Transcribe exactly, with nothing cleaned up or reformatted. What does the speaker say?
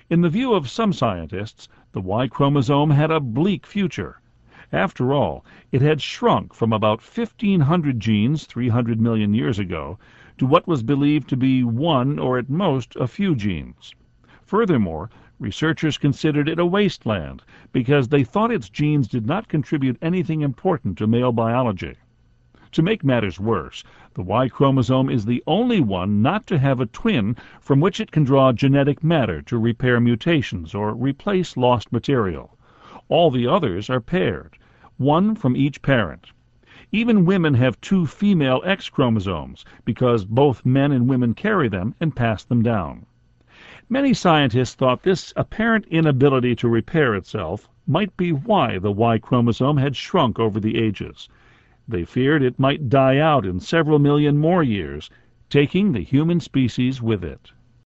In the view of some scientists, the Y chromosome had a bleak future. After all, it had shrunk from about fifteen hundred genes three hundred million years ago to what was believed to be one or at most a few genes. Furthermore, researchers considered it a wasteland because they thought its genes did not contribute anything important to male biology. To make matters worse, the Y chromosome is the only one not to have a twin from which it can draw genetic matter to repair mutations or replace lost material. All the others are paired, one from each parent. Even women have two female X chromosomes because both men and women carry them and pass them down. Many scientists thought this apparent inability to repair itself might be why the Y chromosome had shrunk over the ages. They feared it might die out in several million more years, taking the human species with it.